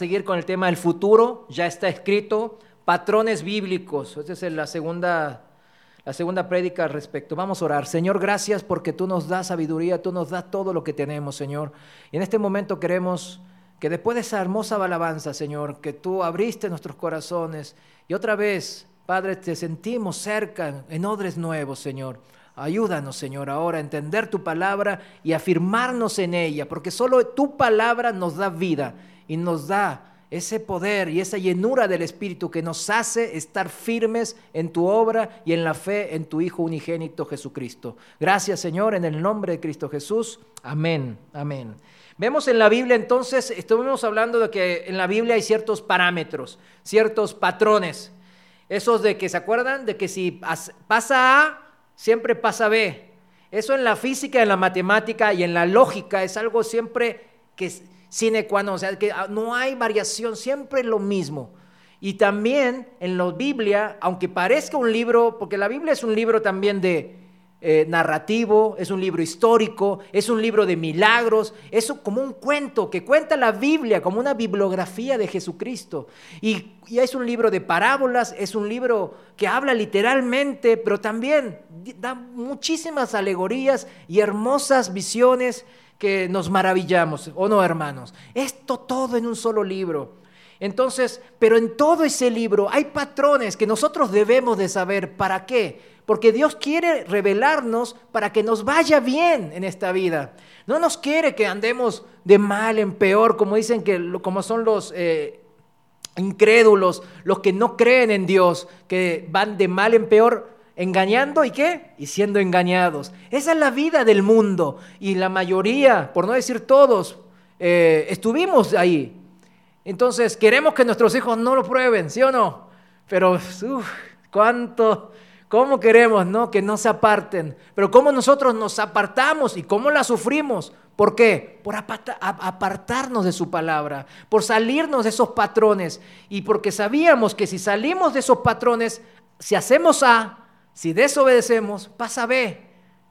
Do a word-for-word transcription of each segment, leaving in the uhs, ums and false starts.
Seguir con el tema del futuro, ya está escrito, patrones bíblicos. Esa es la segunda, la segunda prédica al respecto. Vamos a orar. Señor, gracias porque tú nos das sabiduría, tú nos das todo lo que tenemos, Señor. Y en este momento queremos que después de esa hermosa alabanza, Señor, que tú abriste nuestros corazones y otra vez, Padre, te sentimos cerca en odres nuevos, Señor. Ayúdanos, Señor, ahora a entender tu palabra y afirmarnos en ella, porque solo tu palabra nos da vida y nos da ese poder y esa llenura del Espíritu que nos hace estar firmes en tu obra y en la fe en tu Hijo unigénito Jesucristo. Gracias, Señor, en el nombre de Cristo Jesús. Amén, amén. Vemos en la Biblia entonces, estuvimos hablando de que en la Biblia hay ciertos parámetros, ciertos patrones. Esos de que, ¿se acuerdan? De que si pasa A, siempre pasa B. Eso en la física, en la matemática y en la lógica es algo siempre que es sine qua non, o sea, que no hay variación, siempre es lo mismo. Y también en la Biblia, aunque parezca un libro, porque la Biblia es un libro también de eh, narrativo, es un libro histórico, es un libro de milagros, es como un cuento que cuenta la Biblia, como una bibliografía de Jesucristo. Y, y es un libro de parábolas, es un libro que habla literalmente, pero también da muchísimas alegorías y hermosas visiones que nos maravillamos, ¿o no, hermanos? Esto todo en un solo libro. Entonces, pero en todo ese libro hay patrones que nosotros debemos de saber. ¿Para qué? Porque Dios quiere revelarnos para que nos vaya bien en esta vida. No nos quiere que andemos de mal en peor, como dicen que, como son los eh, incrédulos, los que no creen en Dios, que van de mal en peor, engañando y qué, y siendo engañados. Esa es la vida del mundo y la mayoría, por no decir todos, eh, estuvimos ahí. Entonces queremos que nuestros hijos no lo prueben, ¿sí o no? Pero uf, cuánto, cómo queremos, ¿no? Que no se aparten. Pero cómo nosotros nos apartamos y cómo la sufrimos. ¿Por qué? Por apartarnos de su palabra, por salirnos de esos patrones y porque sabíamos que si salimos de esos patrones, si hacemos A, si desobedecemos, pasa B.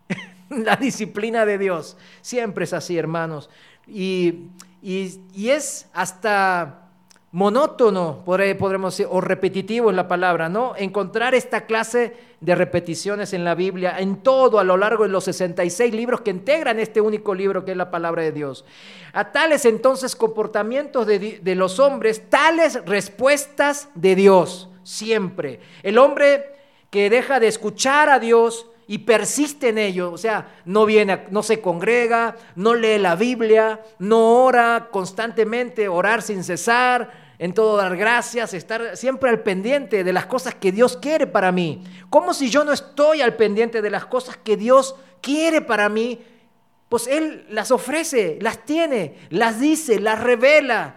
La disciplina de Dios siempre es así, hermanos. Y, y, y es hasta monótono, podremos decir, o repetitivo es la palabra, ¿no? Encontrar esta clase de repeticiones en la Biblia, en todo, a lo largo de los sesenta y seis libros que integran este único libro que es la palabra de Dios. A tales entonces comportamientos de, de los hombres, tales respuestas de Dios, siempre. El hombre que deja de escuchar a Dios y persiste en ello, o sea, no viene, no se congrega, no lee la Biblia, no ora constantemente, orar sin cesar, en todo dar gracias, estar siempre al pendiente de las cosas que Dios quiere para mí. Como si yo no estoy al pendiente de las cosas que Dios quiere para mí, pues Él las ofrece, las tiene, las dice, las revela.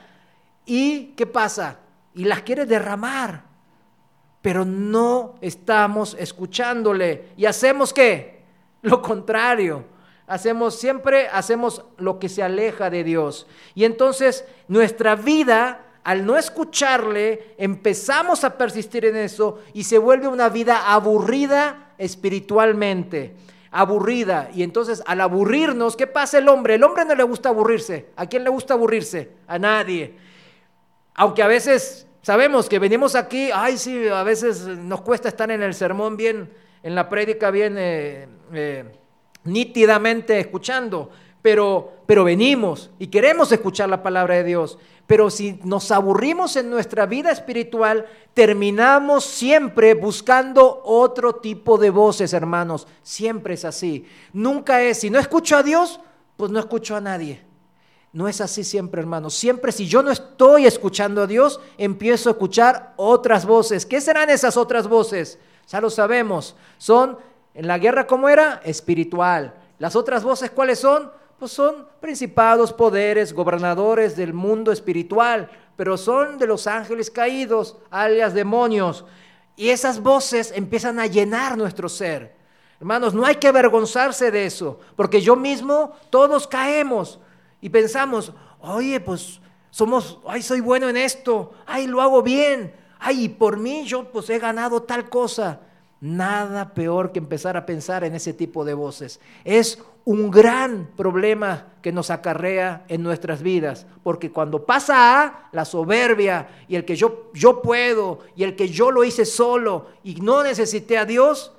¿Y qué pasa? Y las quiere derramar. Pero no estamos escuchándole y hacemos ¿qué? Lo contrario. Hacemos siempre hacemos lo que se aleja de Dios. Y entonces nuestra vida, al no escucharle, empezamos a persistir en eso y se vuelve una vida aburrida espiritualmente. Aburrida. Y entonces al aburrirnos, ¿qué pasa el hombre? El hombre no le gusta aburrirse. ¿A quién le gusta aburrirse? A nadie. Aunque a veces sabemos que venimos aquí, ay sí, a veces nos cuesta estar en el sermón bien, en la prédica bien eh, eh, nítidamente escuchando, pero, pero venimos y queremos escuchar la palabra de Dios. Pero si nos aburrimos en nuestra vida espiritual, terminamos siempre buscando otro tipo de voces, hermanos. Siempre es así. Nunca es, si no escucho a Dios, pues no escucho a nadie. No es así siempre, hermanos. Siempre si yo no estoy escuchando a Dios, empiezo a escuchar otras voces. ¿Qué serán esas otras voces? Ya lo sabemos. Son, en la guerra, ¿cómo era? Espiritual. Las otras voces, ¿cuáles son? Pues son principados, poderes, gobernadores del mundo espiritual, pero son de los ángeles caídos, alias demonios. Y esas voces empiezan a llenar nuestro ser. Hermanos, no hay que avergonzarse de eso, porque yo mismo, todos caemos. Y pensamos, oye, pues somos, ay, soy bueno en esto, ay, lo hago bien, ay, y por mí yo pues he ganado tal cosa. Nada peor que empezar a pensar en ese tipo de voces. Es un gran problema que nos acarrea en nuestras vidas, porque cuando pasa A, la soberbia y el que yo, yo puedo y el que yo lo hice solo y no necesité a Dios,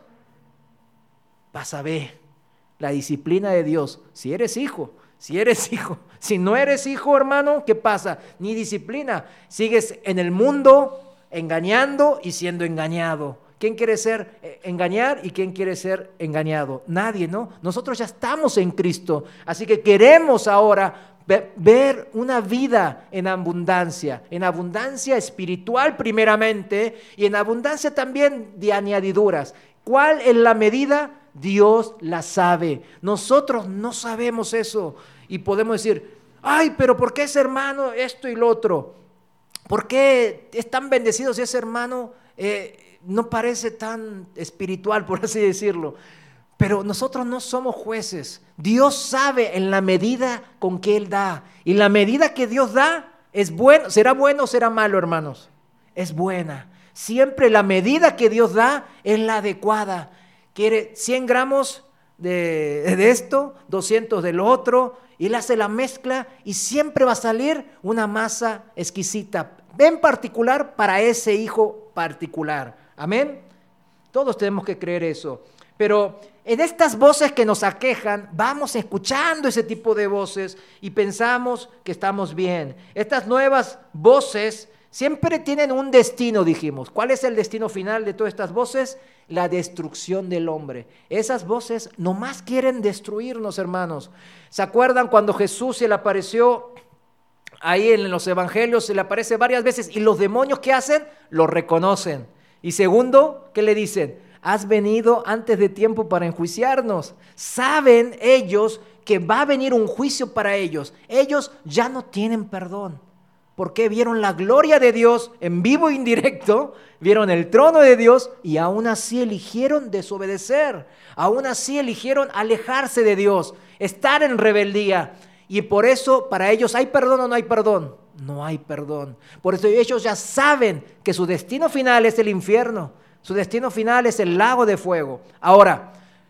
pasa B, la disciplina de Dios. Si eres hijo, si eres hijo, si no eres hijo, hermano, ¿qué pasa? Ni disciplina, sigues en el mundo engañando y siendo engañado. ¿Quién quiere ser engañar y quién quiere ser engañado? Nadie, ¿no? Nosotros ya estamos en Cristo, así que queremos ahora ver una vida en abundancia, en abundancia espiritual primeramente y en abundancia también de añadiduras. ¿Cuál es la medida? Dios la sabe. Nosotros no sabemos eso y podemos decir, ay, pero ¿por qué ese hermano esto y lo otro? ¿Por qué es tan bendecido si ese hermano eh, no parece tan espiritual, por así decirlo? Pero nosotros no somos jueces. Dios sabe en la medida con que Él da. Y la medida que Dios da es bueno. ¿Será bueno o será malo, hermanos? Es buena. Siempre la medida que Dios da es la adecuada. Quiere cien gramos de, de esto, doscientos de lo otro, y Él hace la mezcla y siempre va a salir una masa exquisita, en particular para ese hijo particular. Amén. Todos tenemos que creer eso. Pero en estas voces que nos aquejan, vamos escuchando ese tipo de voces y pensamos que estamos bien. Estas nuevas voces siempre tienen un destino, dijimos. ¿Cuál es el destino final de todas estas voces? La destrucción del hombre. Esas voces nomás quieren destruirnos, hermanos. ¿Se acuerdan cuando Jesús se le apareció ahí en los evangelios? Se le aparece varias veces y los demonios, ¿qué hacen? Lo reconocen. Y segundo, ¿qué le dicen? Has venido antes de tiempo para enjuiciarnos. Saben ellos que va a venir un juicio para ellos. Ellos ya no tienen perdón. Porque vieron la gloria de Dios en vivo e indirecto, vieron el trono de Dios y aún así eligieron desobedecer. Aún así eligieron alejarse de Dios, estar en rebeldía. Y por eso para ellos, ¿hay perdón o no hay perdón? No hay perdón. Por eso ellos ya saben que su destino final es el infierno. Su destino final es el lago de fuego. Ahora,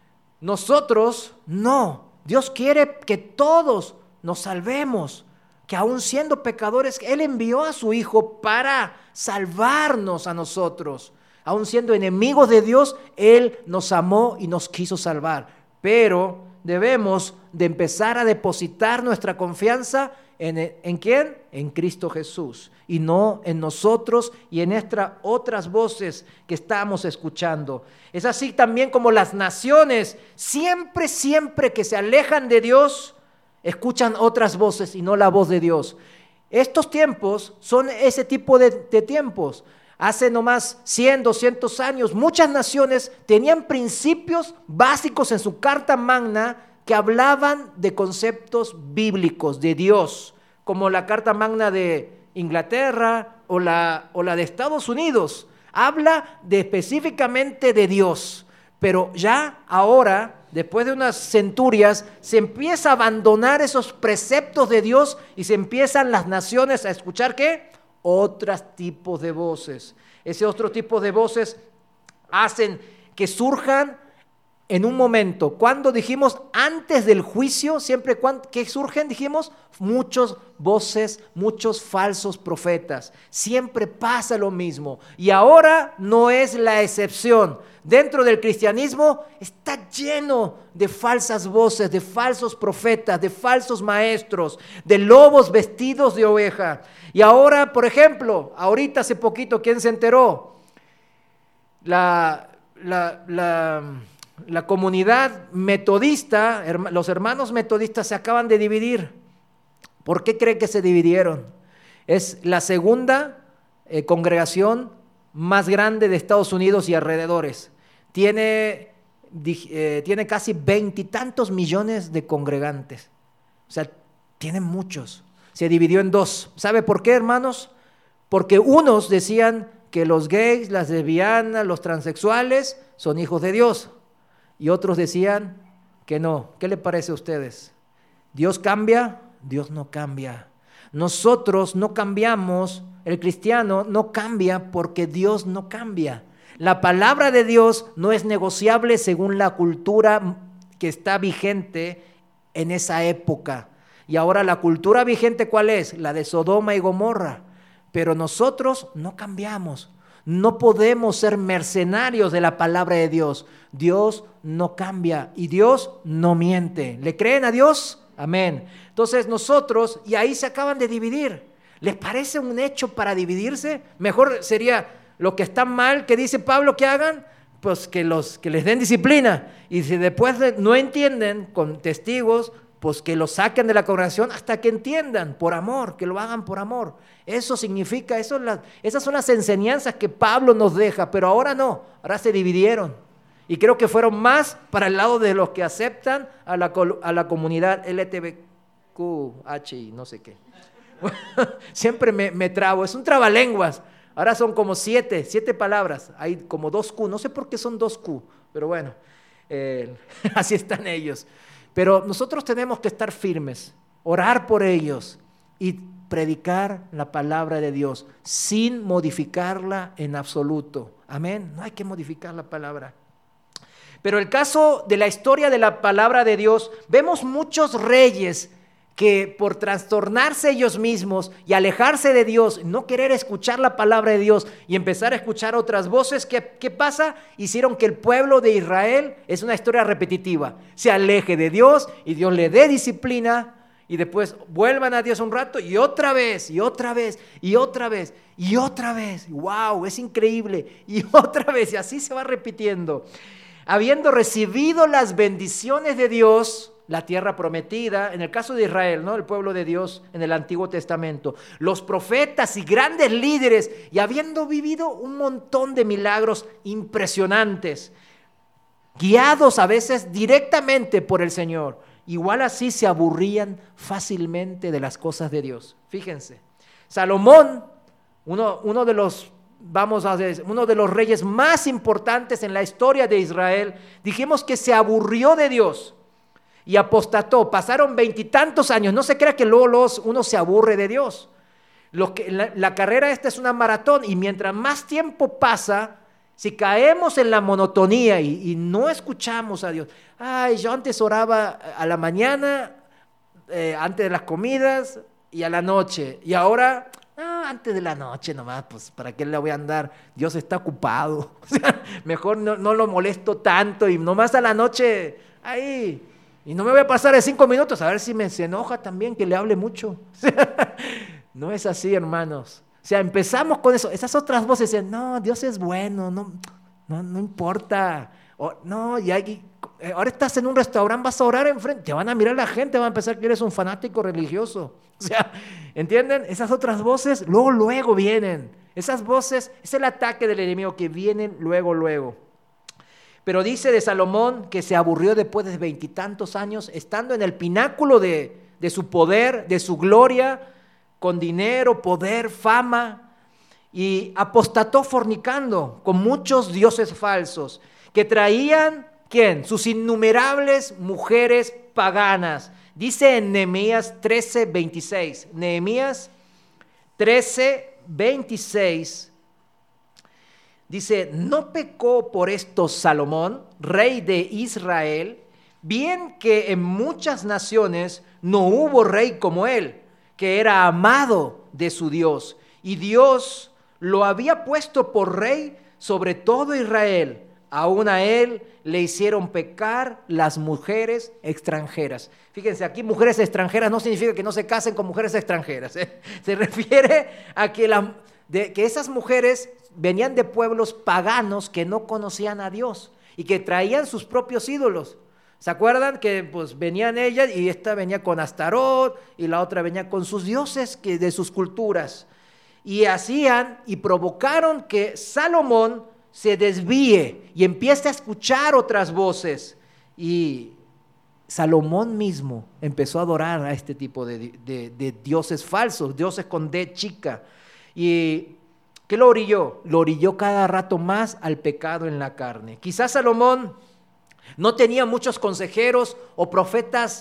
nosotros no. Dios quiere que todos nos salvemos. Que aún siendo pecadores, Él envió a su Hijo para salvarnos a nosotros. Aún siendo enemigos de Dios, Él nos amó y nos quiso salvar. Pero debemos de empezar a depositar nuestra confianza en, ¿en quién? En Cristo Jesús. Y no en nosotros y en estas otras voces que estamos escuchando. Es así también como las naciones, siempre, siempre que se alejan de Dios, escuchan otras voces y no la voz de Dios. Estos tiempos son ese tipo de, de tiempos. Hace nomás cien, doscientos años, muchas naciones tenían principios básicos en su Carta Magna que hablaban de conceptos bíblicos, de Dios, como la Carta Magna de Inglaterra o la, o la de Estados Unidos. Habla de, específicamente de Dios, pero ya ahora, después de unas centurias, se empieza a abandonar esos preceptos de Dios y se empiezan las naciones a escuchar, ¿qué? Otros tipos de voces. Ese otro tipo de voces hacen que surjan en un momento. Cuando dijimos antes del juicio, siempre que surgen, dijimos, muchas voces, muchos falsos profetas. Siempre pasa lo mismo. Y ahora no es la excepción. Dentro del cristianismo está lleno de falsas voces, de falsos profetas, de falsos maestros, de lobos vestidos de oveja. Y ahora, por ejemplo, ahorita hace poquito, ¿quién se enteró? La, la, la, la comunidad metodista, los hermanos metodistas se acaban de dividir. ¿Por qué creen que se dividieron? Es la segunda eh, congregación más grande de Estados Unidos y alrededores. Tiene, eh, tiene casi veintitantos millones de congregantes. O sea, tiene muchos. Se dividió en dos. ¿Sabe por qué, hermanos? Porque unos decían que los gays, las lesbianas, los transexuales son hijos de Dios. Y otros decían que no. ¿Qué le parece a ustedes? ¿Dios cambia? Dios no cambia. Nosotros no cambiamos, el cristiano no cambia porque Dios no cambia. La palabra de Dios no es negociable según la cultura que está vigente en esa época. Y ahora la cultura vigente, ¿cuál es? La de Sodoma y Gomorra. Pero nosotros no cambiamos. No podemos ser mercenarios de la palabra de Dios. Dios no cambia y Dios no miente. ¿Le creen a Dios? Amén. Entonces nosotros, y ahí se acaban de dividir. ¿Les parece un hecho para dividirse? Mejor sería lo que está mal, que dice Pablo que hagan, pues que, los, que les den disciplina. Y si después no entienden con testigos, pues que los saquen de la congregación hasta que entiendan, por amor, que lo hagan por amor. Eso significa, eso es la, esas son las enseñanzas que Pablo nos deja, pero ahora no, ahora se dividieron. Y creo que fueron más para el lado de los que aceptan a la, a la comunidad L G B T Q H y no sé qué. Siempre me, me trabo, es un trabalenguas. Ahora son como siete, siete palabras, hay como dos Q, no sé por qué son dos Q, pero bueno, eh, así están ellos. Pero nosotros tenemos que estar firmes, orar por ellos y predicar la palabra de Dios sin modificarla en absoluto. Amén, no hay que modificar la palabra. Pero el caso de la historia de la palabra de Dios, vemos muchos reyes que por trastornarse ellos mismos y alejarse de Dios, no querer escuchar la palabra de Dios y empezar a escuchar otras voces, ¿qué, qué pasa? Hicieron que el pueblo de Israel, es una historia repetitiva, se aleje de Dios y Dios le dé disciplina y después vuelvan a Dios un rato y otra vez, y otra vez, y otra vez, y otra vez. ¡Wow! Es increíble. Y otra vez, y así se va repitiendo. Habiendo recibido las bendiciones de Dios, la tierra prometida, en el caso de Israel, ¿no? El pueblo de Dios en el Antiguo Testamento, los profetas y grandes líderes, y habiendo vivido un montón de milagros impresionantes, guiados a veces directamente por el Señor, igual así se aburrían fácilmente de las cosas de Dios. Fíjense, Salomón, uno, uno de los vamos a decir, uno de los reyes más importantes en la historia de Israel, dijimos que se aburrió de Dios y apostató. Pasaron veintitantos años. No se crea que luego los, uno se aburre de Dios. Lo que, la, la carrera esta es una maratón y mientras más tiempo pasa, si caemos en la monotonía y, y no escuchamos a Dios. Ay, yo antes oraba a la mañana, eh, antes de las comidas y a la noche. Y ahora, ah, antes de la noche nomás, pues ¿para qué le voy a andar? Dios está ocupado. O sea, mejor no, no lo molesto tanto y nomás a la noche, ahí. Y no me voy a pasar de cinco minutos a ver si me se enoja también que le hable mucho. No es así, hermanos. O sea, empezamos con eso. Esas otras voces dicen, no, Dios es bueno, no, no, no importa. O, no, y hay, ahora estás en un restaurante, vas a orar enfrente, te van a mirar la gente, van a pensar que eres un fanático religioso. O sea, ¿entienden? Esas otras voces luego, luego vienen. Esas voces, es el ataque del enemigo que vienen luego, luego. Pero dice de Salomón que se aburrió después de veintitantos años, estando en el pináculo de, de su poder, de su gloria, con dinero, poder, fama, y apostató fornicando con muchos dioses falsos, que traían, ¿quién? Sus innumerables mujeres paganas. Dice en Nehemías trece, veintiséis, Nehemías trece, veintiséis, dice, ¿no pecó por esto Salomón, rey de Israel? Bien que en muchas naciones no hubo rey como él, que era amado de su Dios, y Dios lo había puesto por rey sobre todo Israel. Aún a él le hicieron pecar las mujeres extranjeras. Fíjense, aquí mujeres extranjeras no significa que no se casen con mujeres extranjeras, ¿eh? Se refiere a que, la, de, que esas mujeres venían de pueblos paganos que no conocían a Dios y que traían sus propios ídolos. ¿Se acuerdan que pues venían ellas y esta venía con Astarot y la otra venía con sus dioses que, de sus culturas? Y hacían y provocaron que Salomón se desvíe y empiece a escuchar otras voces. Y Salomón mismo empezó a adorar a este tipo de, de, de dioses falsos, dioses con D chica. ¿Y qué lo orilló? Lo orilló cada rato más al pecado en la carne. Quizás Salomón no tenía muchos consejeros o profetas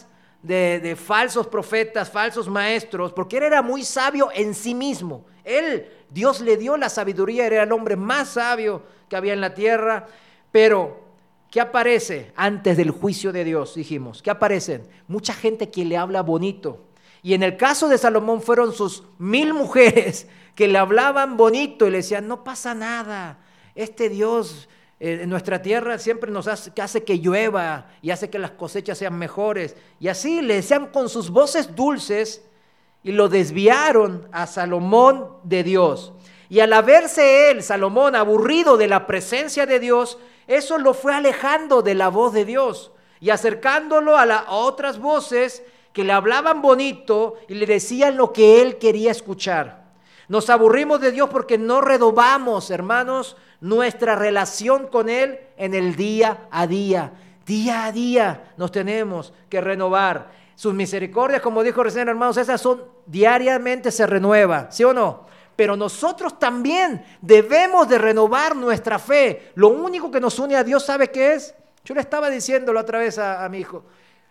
de, de falsos profetas, falsos maestros, porque él era muy sabio en sí mismo. Él, Dios le dio la sabiduría, era el hombre más sabio que había en la tierra, pero ¿qué aparece antes del juicio de Dios? Dijimos, ¿qué aparecen? Mucha gente que le habla bonito. Y en el caso de Salomón fueron sus mil mujeres que le hablaban bonito y le decían, no pasa nada, este Dios eh, en nuestra tierra siempre nos hace que, hace que llueva y hace que las cosechas sean mejores. Y así le decían con sus voces dulces y lo desviaron a Salomón de Dios. Y al haberse él, Salomón, aburrido de la presencia de Dios, eso lo fue alejando de la voz de Dios y acercándolo a, la, a otras voces que le hablaban bonito y le decían lo que él quería escuchar. Nos aburrimos de Dios porque no renovamos, hermanos, nuestra relación con Él en el día a día. Día a día nos tenemos que renovar. Sus misericordias, como dijo recién, hermanos, esas son diariamente se renueva, ¿sí o no? Pero nosotros también debemos de renovar nuestra fe. Lo único que nos une a Dios, ¿sabe qué es? Yo le estaba diciéndolo otra vez a, a mi hijo.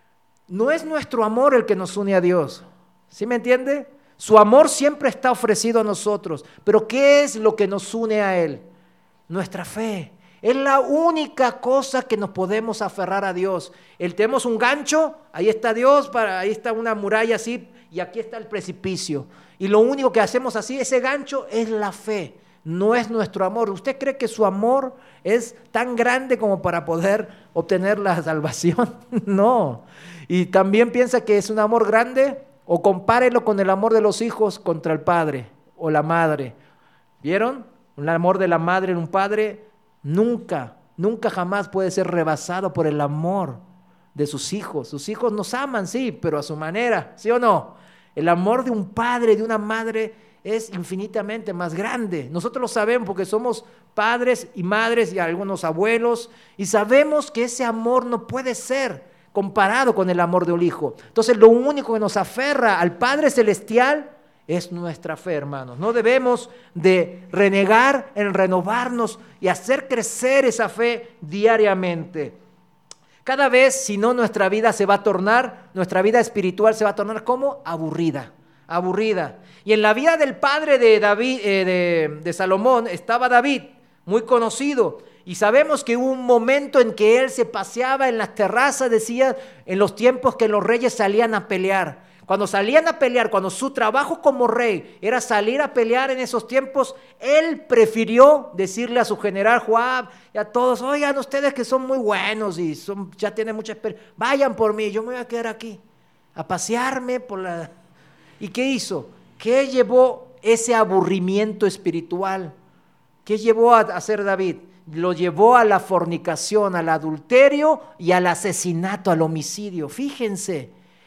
No es nuestro amor el que nos une a Dios, ¿sí me entiende? Su amor siempre está ofrecido a nosotros, pero ¿qué es lo que nos une a Él? Nuestra fe. Es la única cosa que nos podemos aferrar a Dios. Él tenemos un gancho, ahí está Dios, para, ahí está una muralla así, y aquí está el precipicio. Y lo único que hacemos así, ese gancho, es la fe, no es nuestro amor. ¿Usted cree que su amor es tan grande como para poder obtener la salvación? No. Y también piensa que es un amor grande, o compárelo con el amor de los hijos contra el padre o la madre. ¿Vieron? El amor de la madre en un padre nunca, nunca jamás puede ser rebasado por el amor de sus hijos. Sus hijos nos aman, sí, pero a su manera, ¿sí o no? El amor de un padre, de una madre, es infinitamente más grande. Nosotros lo sabemos porque somos padres y madres y algunos abuelos, y sabemos que ese amor no puede ser comparado con el amor de un hijo. Entonces lo único que nos aferra al Padre Celestial es nuestra fe, hermanos. No debemos de renegar en renovarnos y hacer crecer esa fe diariamente. Cada vez, si no, nuestra vida se va a tornar, nuestra vida espiritual se va a tornar como aburrida, aburrida. Y en la vida del padre de David, eh, de, de Salomón, estaba David, muy conocido. Y sabemos que hubo un momento en que él se paseaba en las terrazas, decía, en los tiempos que los reyes salían a pelear. Cuando salían a pelear, cuando su trabajo como rey era salir a pelear en esos tiempos, él prefirió decirle a su general Joab y a todos, oigan ustedes que son muy buenos y son, ya tienen mucha experiencia, vayan por mí, yo me voy a quedar aquí a pasearme por la... ¿Y qué hizo? ¿Qué llevó ese aburrimiento espiritual? ¿Qué llevó a hacer David? Lo llevó a la fornicación, al adulterio y al asesinato, al homicidio. Fíjense,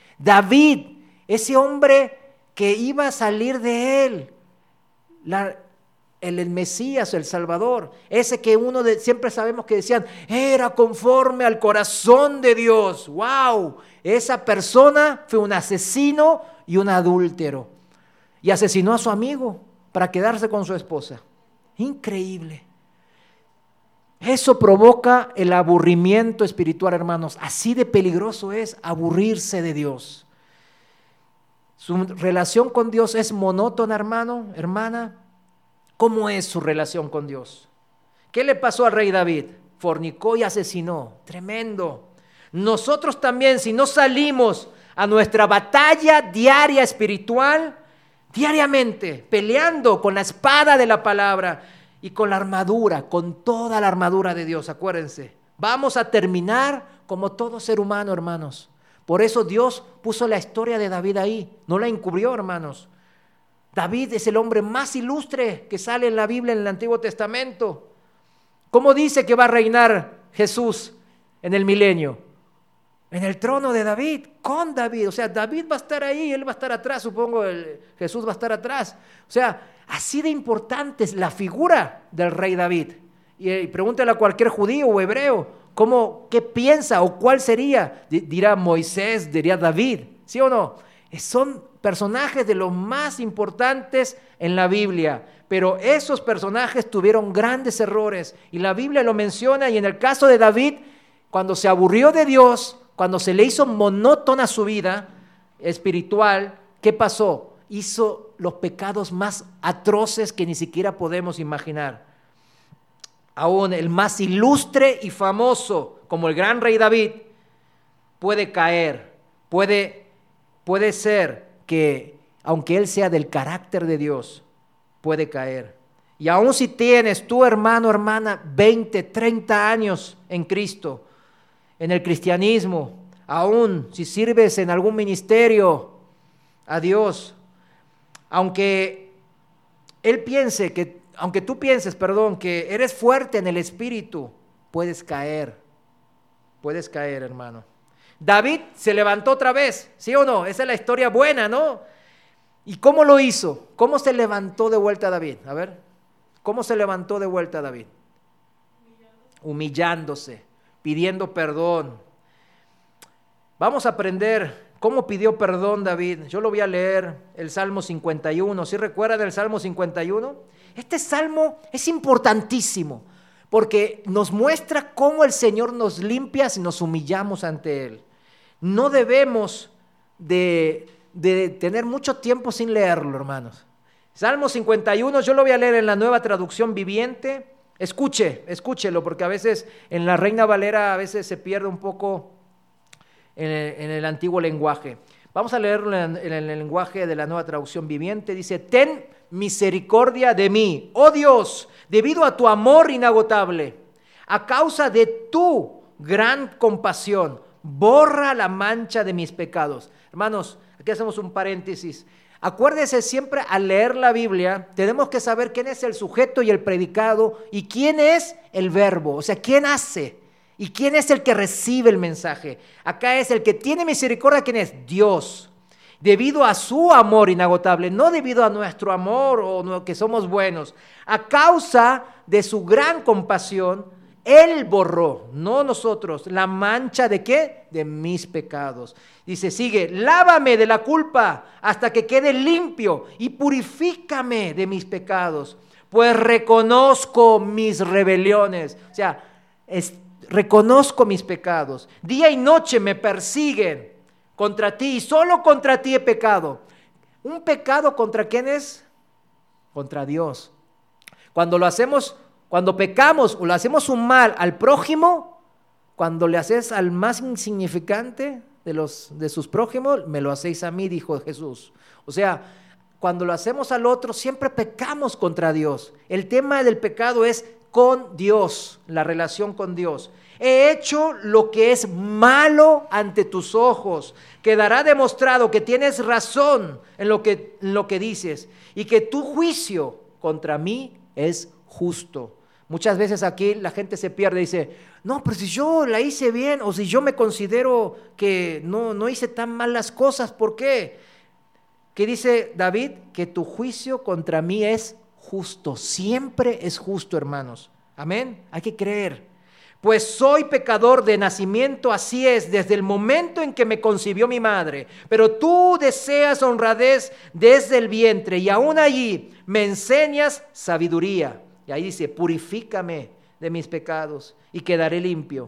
David, ese hombre que iba a salir de él, la, el, el Mesías, el Salvador, ese que uno de, siempre sabemos que decían, era conforme al corazón de Dios. ¡Wow! Esa persona fue un asesino y un adúltero. Y asesinó a su amigo para quedarse con su esposa. Increíble. Eso provoca el aburrimiento espiritual, hermanos. Así de peligroso es aburrirse de Dios. Su relación con Dios es monótona, hermano, hermana. ¿Cómo es su relación con Dios? ¿Qué le pasó al rey David? Fornicó y asesinó. Tremendo. Nosotros también, si no salimos a nuestra batalla diaria espiritual, diariamente, peleando con la espada de la palabra y con la armadura, con toda la armadura de Dios, acuérdense, vamos a terminar como todo ser humano, hermanos. Por eso Dios puso la historia de David ahí, no la encubrió, hermanos. David es el hombre más ilustre que sale en la Biblia, en el Antiguo Testamento. ¿Cómo dice que va a reinar Jesús en el milenio? En el trono de David, con David. O sea, David va a estar ahí, él va a estar atrás, supongo, el, Jesús va a estar atrás. O sea, así de importante es la figura del rey David. Y, y pregúntale a cualquier judío o hebreo, ¿cómo, qué piensa o cuál sería? D- dirá Moisés, diría David, ¿sí o no? Son personajes de los más importantes en la Biblia, pero esos personajes tuvieron grandes errores y la Biblia lo menciona, y en el caso de David, cuando se aburrió de Dios, cuando se le hizo monótona su vida espiritual, ¿qué pasó? Hizo los pecados más atroces que ni siquiera podemos imaginar. Aún el más ilustre y famoso, como el gran rey David, puede caer, puede, puede ser que, aunque él sea del carácter de Dios, puede caer. Y aún si tienes tú, hermano, hermana, veinte, treinta años en Cristo, en el cristianismo, aún si sirves en algún ministerio a Dios, aunque él piense que, aunque tú pienses, perdón, que eres fuerte en el espíritu, puedes caer, puedes caer, hermano. David se levantó otra vez, ¿sí o no? Esa es la historia buena, ¿no? ¿Y cómo lo hizo? ¿Cómo se levantó de vuelta David? A ver, ¿cómo se levantó de vuelta David? Humillándose, Humillándose, pidiendo perdón. Vamos a aprender cómo pidió perdón David. Yo lo voy a leer, el Salmo cincuenta y uno. ¿Sí recuerdan el Salmo cincuenta y uno? Este salmo es importantísimo porque nos muestra cómo el Señor nos limpia si nos humillamos ante Él. No debemos de, de tener mucho tiempo sin leerlo, hermanos. Salmo cincuenta y uno, yo lo voy a leer en la Nueva Traducción Viviente. Escuche, escúchelo, porque a veces en la Reina Valera a veces se pierde un poco en el, en el antiguo lenguaje. Vamos a leerlo en, en el lenguaje de la Nueva Traducción Viviente. Dice: ten misericordia de mí, oh Dios, debido a tu amor inagotable, a causa de tu gran compasión, borra la mancha de mis pecados. Hermanos, aquí hacemos un paréntesis. Acuérdese siempre al leer la Biblia, tenemos que saber quién es el sujeto y el predicado y quién es el verbo, o sea, quién hace y quién es el que recibe el mensaje. Acá es el que tiene misericordia, ¿quién es? Dios. Debido a su amor inagotable, no debido a nuestro amor o que somos buenos, a causa de su gran compasión, Él borró, no nosotros, la mancha ¿de qué? De mis pecados. Dice, sigue, lávame de la culpa hasta que quede limpio y purifícame de mis pecados, pues reconozco mis rebeliones. O sea, es, reconozco mis pecados. Día y noche me persiguen contra ti y solo contra ti he pecado. ¿Un pecado contra quién es? Contra Dios. Cuando lo hacemos, cuando pecamos o le hacemos un mal al prójimo, cuando le haces al más insignificante de, los, de sus prójimos, me lo hacéis a mí, dijo Jesús. O sea, cuando lo hacemos al otro, siempre pecamos contra Dios. El tema del pecado es con Dios, la relación con Dios. He hecho lo que es malo ante tus ojos. Quedará demostrado que tienes razón en lo que, en lo que dices y que tu juicio contra mí es justo. Muchas veces aquí la gente se pierde y dice, no, pero si yo la hice bien o si yo me considero que no, no hice tan mal las cosas, ¿por qué? ¿Qué dice David? Que tu juicio contra mí es justo. Siempre es justo, hermanos. Amén. Hay que creer. Pues soy pecador de nacimiento, así es, desde el momento en que me concibió mi madre. Pero tú deseas honradez desde el vientre y aún allí me enseñas sabiduría. Y ahí dice, purifícame de mis pecados y quedaré limpio.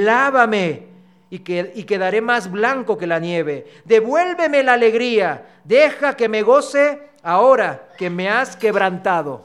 Lávame y, que, y quedaré más blanco que la nieve. Devuélveme la alegría. Deja que me goce ahora que me has quebrantado.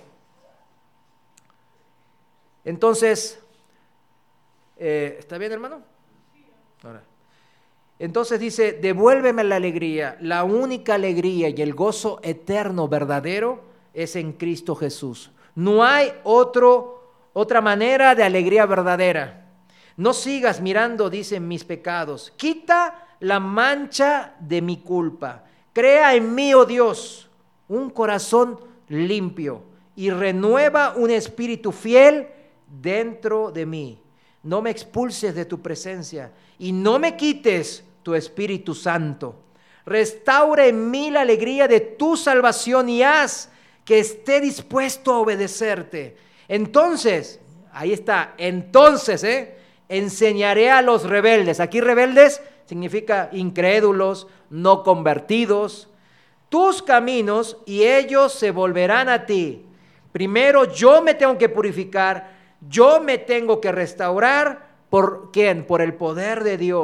Entonces, eh, ¿está bien, hermano? Ahora. Entonces dice, devuélveme la alegría. La única alegría y el gozo eterno verdadero es en Cristo Jesús. No hay otro, otra manera de alegría verdadera. No sigas mirando, dicen, mis pecados. Quita la mancha de mi culpa. Crea en mí, oh Dios, un corazón limpio y renueva un espíritu fiel dentro de mí. No me expulses de tu presencia y no me quites tu Espíritu Santo. Restaura en mí la alegría de tu salvación y haz que esté dispuesto a obedecerte. Entonces, ahí está, entonces, ¿eh? enseñaré a los rebeldes. Aquí rebeldes significa incrédulos, no convertidos, tus caminos y ellos se volverán a ti. Primero yo me tengo que purificar, yo me tengo que restaurar. ¿Por quién? Por el poder de Dios.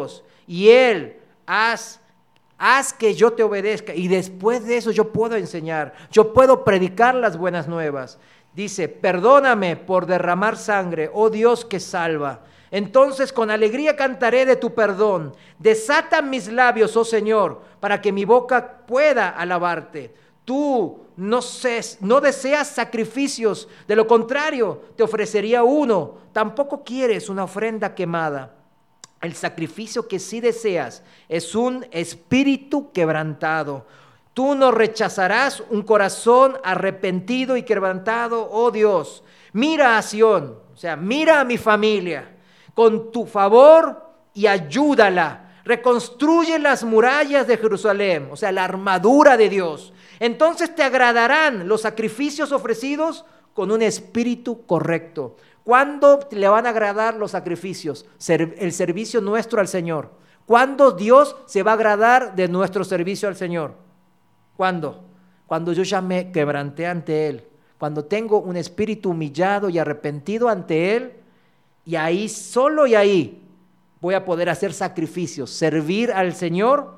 y él, haz, haz que yo te obedezca, y después de eso yo puedo enseñar, yo puedo predicar las buenas nuevas. Dice, perdóname por derramar sangre, oh Dios que salva. Entonces con alegría cantaré de tu perdón. Desata mis labios, oh Señor, para que mi boca pueda alabarte. Tú no, ses, no deseas sacrificios, de lo contrario te ofrecería uno. Tampoco quieres una ofrenda quemada. El sacrificio que sí deseas es un espíritu quebrantado. Tú no rechazarás un corazón arrepentido y quebrantado, oh Dios. Mira a Sión, o sea, mira a mi familia con tu favor y ayúdala. Reconstruye las murallas de Jerusalén, o sea, la armadura de Dios. Entonces te agradarán los sacrificios ofrecidos con un espíritu correcto. ¿Cuándo le van a agradar los sacrificios? El servicio nuestro al Señor. ¿Cuándo Dios se va a agradar de nuestro servicio al Señor? ¿Cuándo? Cuando yo ya me quebranté ante Él. Cuando tengo un espíritu humillado y arrepentido ante Él. Y ahí, solo y ahí, voy a poder hacer sacrificios, servir al Señor,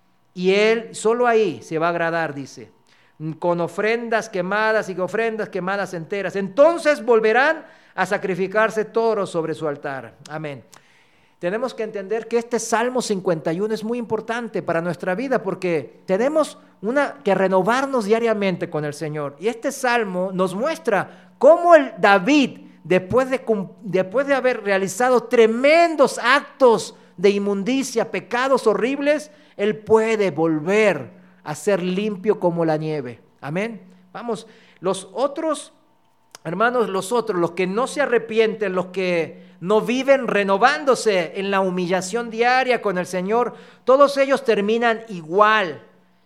y Él solo ahí se va a agradar, dice, con ofrendas quemadas y ofrendas quemadas enteras. Entonces volverán a sacrificarse toros sobre su altar. Amén. Tenemos que entender que este Salmo cincuenta y uno es muy importante para nuestra vida, porque tenemos una, que renovarnos diariamente con el Señor. Y este Salmo nos muestra cómo el David, Después de, después de haber realizado tremendos actos de inmundicia, pecados horribles, él puede volver a ser limpio como la nieve. Amén. Vamos, los otros, hermanos, los otros, los que no se arrepienten, los que no viven renovándose en la humillación diaria con el Señor, todos ellos terminan igual.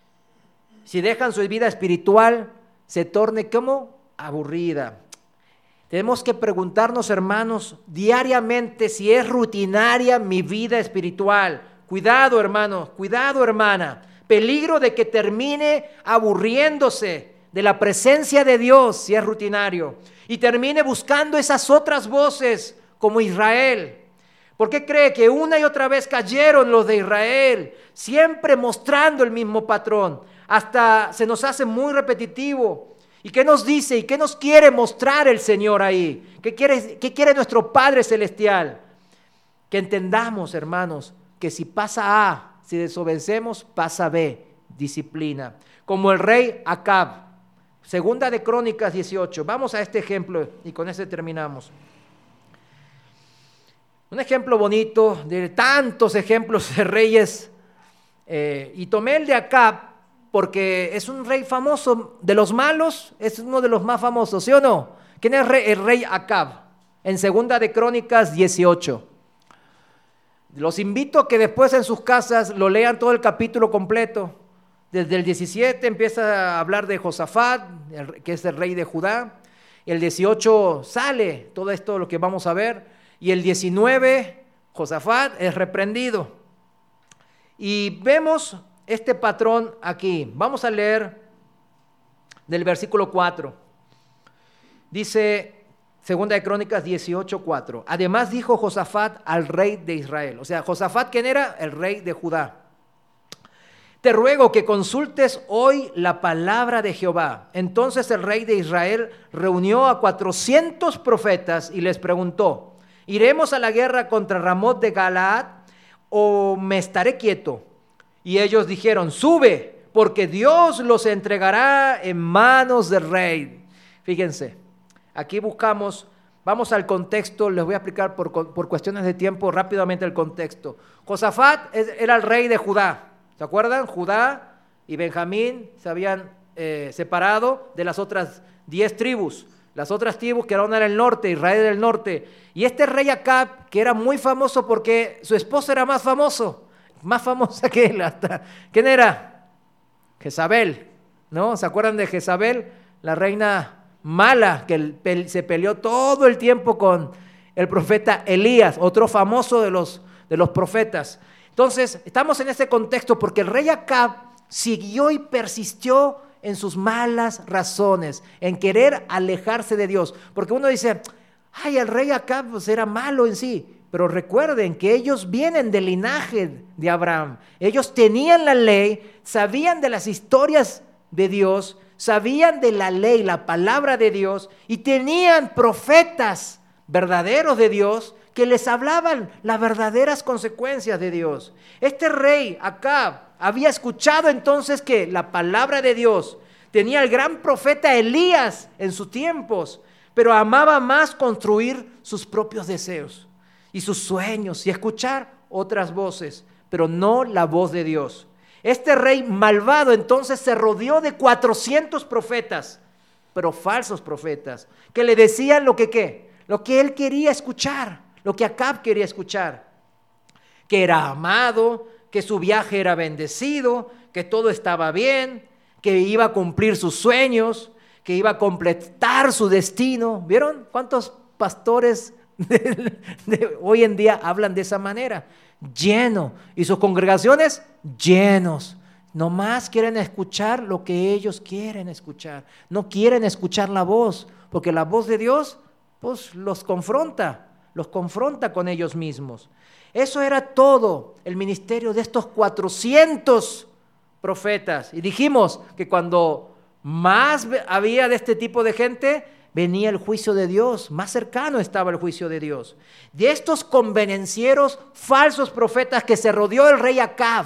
Si dejan su vida espiritual, se torne como aburrida. Tenemos que preguntarnos, hermanos, diariamente si es rutinaria mi vida espiritual. Cuidado, hermano, cuidado, hermana. Peligro de que termine aburriéndose de la presencia de Dios si es rutinario. Y termine buscando esas otras voces como Israel. ¿Por qué cree que una y otra vez cayeron los de Israel? Siempre mostrando el mismo patrón. Hasta se nos hace muy repetitivo. ¿Y qué nos dice y qué nos quiere mostrar el Señor ahí? ¿Qué quiere, qué quiere nuestro Padre Celestial? Que entendamos, hermanos, que si pasa A, si desobedecemos, pasa B, disciplina. Como el rey Acab, segunda de Crónicas dieciocho. Vamos a este ejemplo y con este terminamos. Un ejemplo bonito de tantos ejemplos de reyes. Eh, y tomé el de Acab, porque es un rey famoso, de los malos, es uno de los más famosos, ¿sí o no? ¿Quién es el rey, el rey Acab? En segunda de Crónicas dieciocho. Los invito a que después en sus casas lo lean todo el capítulo completo. Desde el diecisiete empieza a hablar de Josafat, que es el rey de Judá. Y el dieciocho sale todo esto, lo que vamos a ver. Y el diecinueve, Josafat es reprendido. Y vemos este patrón aquí. Vamos a leer del versículo cuatro. Dice, segunda de Crónicas dieciocho, cuatro. Además dijo Josafat al rey de Israel. O sea, Josafat, ¿quién era? El rey de Judá. Te ruego que consultes hoy la palabra de Jehová. Entonces el rey de Israel reunió a cuatrocientos profetas y les preguntó, ¿iremos a la guerra contra Ramot de Galaad o me estaré quieto? Y ellos dijeron, sube, porque Dios los entregará en manos del rey. Fíjense, aquí buscamos, vamos al contexto, les voy a explicar por, por cuestiones de tiempo rápidamente el contexto. Josafat era el rey de Judá, ¿se acuerdan? Judá y Benjamín se habían eh, separado de las otras diez tribus. Las otras tribus que eran el norte, Israel del norte. Y este rey Acab, que era muy famoso porque su esposo era más famoso. Más famosa que él hasta. ¿Quién era? Jezabel, ¿no? ¿Se acuerdan de Jezabel? La reina mala que se peleó todo el tiempo con el profeta Elías, otro famoso de los, de los profetas. Entonces, estamos en ese contexto porque el rey Acab siguió y persistió en sus malas razones, en querer alejarse de Dios. Porque uno dice, ay, el rey Acab pues, era malo en sí, Pero recuerden que ellos vienen del linaje de Abraham. Ellos tenían la ley, sabían de las historias de Dios, sabían de la ley, la palabra de Dios, y tenían profetas verdaderos de Dios que les hablaban las verdaderas consecuencias de Dios. Este rey Acab había escuchado entonces que la palabra de Dios tenía el gran profeta Elías en sus tiempos, pero amaba más construir sus propios deseos y sus sueños y escuchar otras voces, pero no la voz de Dios. Este rey malvado entonces se rodeó de cuatrocientos profetas, pero falsos profetas, que le decían lo que ¿qué? Lo que él quería escuchar, lo que Acab quería escuchar, que era amado, que su viaje era bendecido, que todo estaba bien, que iba a cumplir sus sueños, que iba a completar su destino. ¿Vieron cuántos pastores de, de hoy en día hablan de esa manera? Lleno, y sus congregaciones llenos. Nomás quieren escuchar lo que ellos quieren escuchar. No quieren escuchar la voz, porque la voz de Dios pues los confronta, los confronta con ellos mismos. Eso era todo el ministerio de estos cuatrocientos profetas. Y dijimos que cuando más había de este tipo de gente, venía el juicio de Dios, más cercano estaba el juicio de Dios. De estos convenencieros falsos profetas que se rodeó el rey Acab.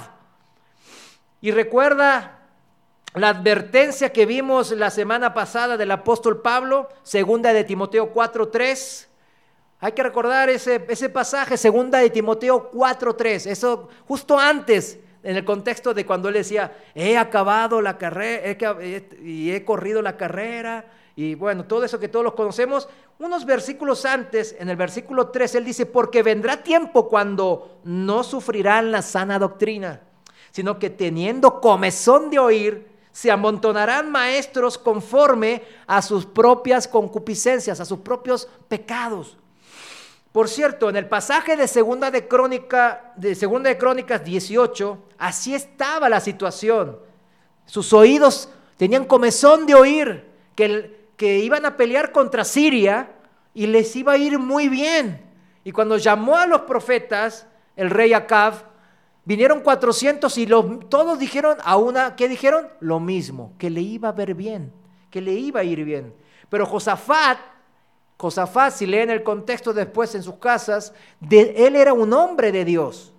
Y recuerda la advertencia que vimos la semana pasada del apóstol Pablo, segunda de Timoteo cuatro tres. Hay que recordar ese, ese pasaje, segunda de Timoteo cuatro tres, eso justo antes, en el contexto de cuando él decía, he acabado la carrera he, y he corrido la carrera, y bueno, todo eso que todos los conocemos. Unos versículos antes, en el versículo tres, él dice, porque vendrá tiempo cuando no sufrirán la sana doctrina, sino que teniendo comezón de oír, se amontonarán maestros conforme a sus propias concupiscencias, a sus propios pecados. Por cierto, en el pasaje de Segunda de, Crónica, de Segunda de Crónicas dieciocho, así estaba la situación. Sus oídos tenían comezón de oír que, que iban a pelear contra Siria y les iba a ir muy bien. Y cuando llamó a los profetas, el rey Acab, vinieron cuatrocientos y los, todos dijeron a una, ¿qué dijeron? Lo mismo, que le iba a ver bien, que le iba a ir bien. Pero Josafat, Josafat, si leen el contexto después en sus casas, de, él era un hombre de Dios,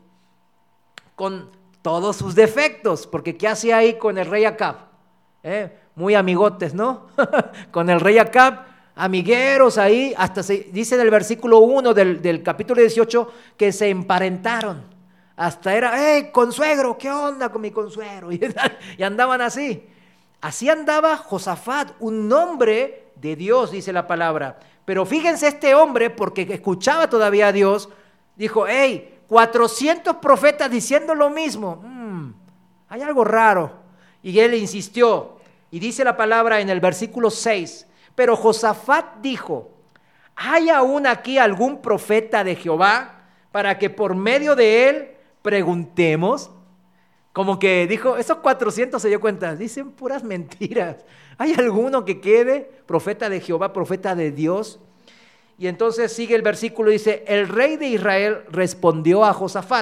con todos sus defectos, porque ¿qué hacía ahí con el rey Acab? ¿Eh? Muy amigotes, ¿no? Con el rey Acab, amigueros ahí, hasta se dice en el versículo uno del, del capítulo dieciocho que se emparentaron. Hasta era, hey, consuegro, ¿qué onda con mi consuegro? Y, y andaban así. Así andaba Josafat, un hombre de Dios, dice la palabra. Pero fíjense este hombre, porque escuchaba todavía a Dios, dijo, hey, cuatrocientos profetas diciendo lo mismo. Mm, hay algo raro. Y él insistió. Y dice la palabra en el versículo seis, pero Josafat dijo, ¿hay aún aquí algún profeta de Jehová para que por medio de él preguntemos? Como que dijo, esos cuatrocientos se dio cuenta, dicen puras mentiras. ¿Hay alguno que quede profeta de Jehová, profeta de Dios? Y entonces sigue el versículo, dice, el rey de Israel respondió a Josafat,